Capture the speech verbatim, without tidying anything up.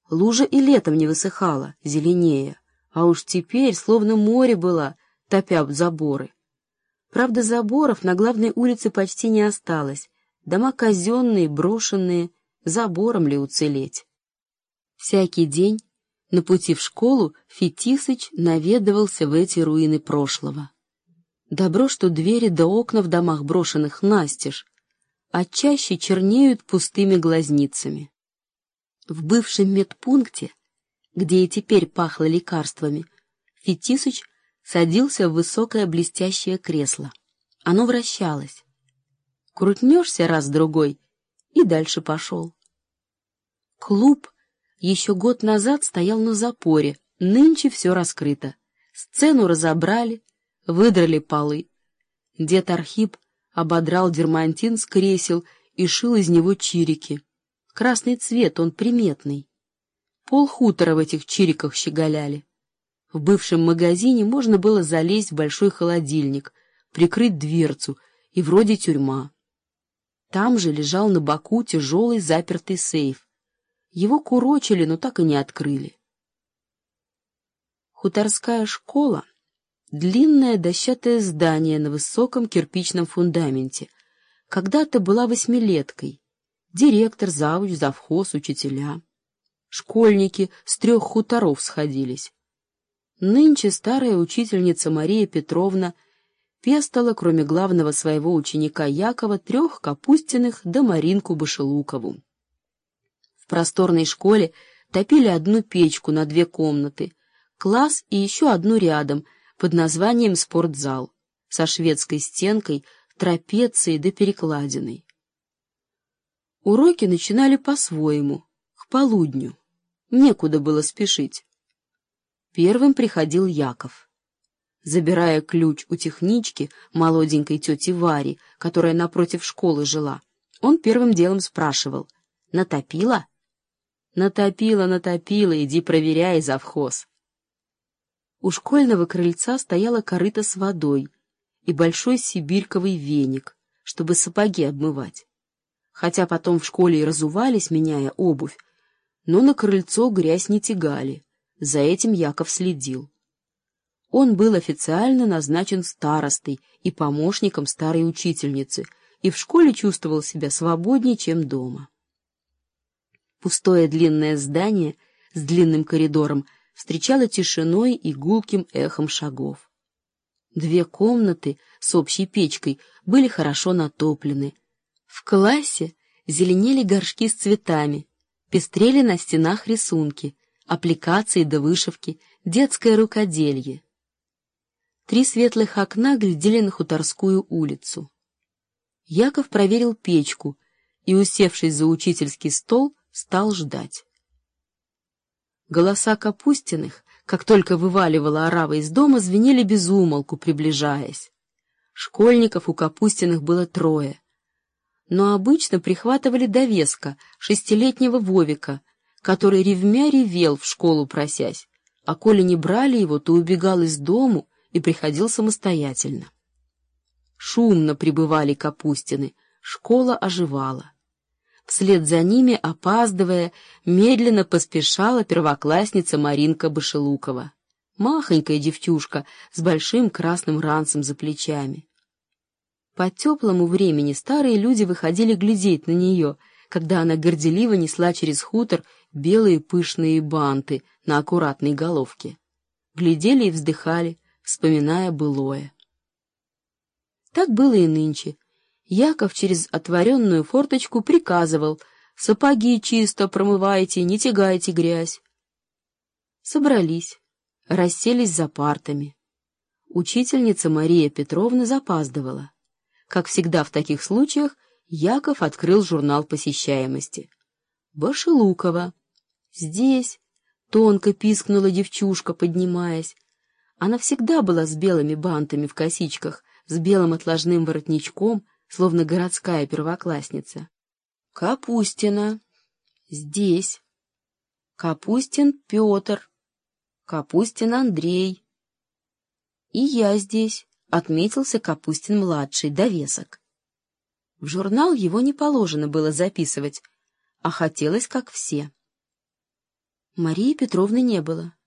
Лужа и летом не высыхала, зеленее, а уж теперь словно море была, топя заборы. Правда, заборов на главной улице почти не осталось, дома казенные, брошенные, забором ли уцелеть. Всякий день на пути в школу Фетисыч наведывался в эти руины прошлого. Добро, что двери да окна в домах брошенных настежь, а чаще чернеют пустыми глазницами. В бывшем медпункте, где и теперь пахло лекарствами, Фетисыч садился в высокое блестящее кресло. Оно вращалось. Крутнешься раз-другой и дальше пошел. Клуб еще год назад стоял на запоре, нынче все раскрыто. Сцену разобрали, выдрали полы. Дед Архип ободрал дермантин с кресел и шил из него чирики. Красный цвет, он приметный. Пол хутора в этих чириках щеголяли. В бывшем магазине можно было залезть в большой холодильник, прикрыть дверцу, и вроде тюрьма. Там же лежал на боку тяжелый запертый сейф. Его курочили, но так и не открыли. Хуторская школа — длинное дощатое здание на высоком кирпичном фундаменте. Когда-то была восьмилеткой. Директор, завуч, завхоз, учителя. Школьники с трех хуторов сходились. Нынче старая учительница Мария Петровна пестала, кроме главного своего ученика Якова, трех Капустиных да Маринку Башелукову. В просторной школе топили одну печку на две комнаты, класс и еще одну рядом под названием спортзал со шведской стенкой, трапецией да перекладиной. Уроки начинали по-своему, к полудню. Некуда было спешить. Первым приходил Яков. Забирая ключ у технички, молоденькой тети Вари, которая напротив школы жила, он первым делом спрашивал: «Натопила?» «Натопила, натопила, иди проверяй, завхоз». У школьного крыльца стояла корыта с водой и большой сибирьковый веник, чтобы сапоги обмывать. Хотя потом в школе и разувались, меняя обувь, но на крыльцо грязь не тягали. За этим Яков следил. Он был официально назначен старостой и помощником старой учительницы, и в школе чувствовал себя свободнее, чем дома. Пустое длинное здание с длинным коридором встречало тишиной и гулким эхом шагов. Две комнаты с общей печкой были хорошо натоплены. В классе зеленели горшки с цветами, пестрели на стенах рисунки, аппликации да вышивки, детское рукоделье. Три светлых окна глядели на Хуторскую улицу. Яков проверил печку и, усевшись за учительский стол, стал ждать. Голоса Капустиных, как только вываливала орава из дома, звенели без умолку, приближаясь. Школьников у Капустиных было трое, но обычно прихватывали довеска, шестилетнего Вовика, который ревмя ревел в школу просясь, а коли не брали его, то убегал из дому и приходил самостоятельно. Шумно прибывали Капустины, школа оживала. Вслед за ними, опаздывая, медленно поспешала первоклассница Маринка Башелукова, махонькая девчушка с большим красным ранцем за плечами. По теплому времени старые люди выходили глядеть на нее, когда она горделиво несла через хутор белые пышные банты на аккуратной головке. Глядели и вздыхали, вспоминая былое. Так было и нынче. Яков через отворенную форточку приказывал: «Сапоги чисто промывайте, не тягайте грязь». Собрались, расселись за партами. Учительница Мария Петровна запаздывала. Как всегда в таких случаях, Яков открыл журнал посещаемости. «Башелукова». «Здесь», — тонко пискнула девчушка, поднимаясь. Она всегда была с белыми бантами в косичках, с белым отложным воротничком, словно городская первоклассница. «Капустина». «Здесь». «Капустин Петр». «Капустин Андрей». «И я здесь», — отметился Капустин-младший, довесок. В журнал его не положено было записывать, а хотелось, как все. Марии Петровны не было.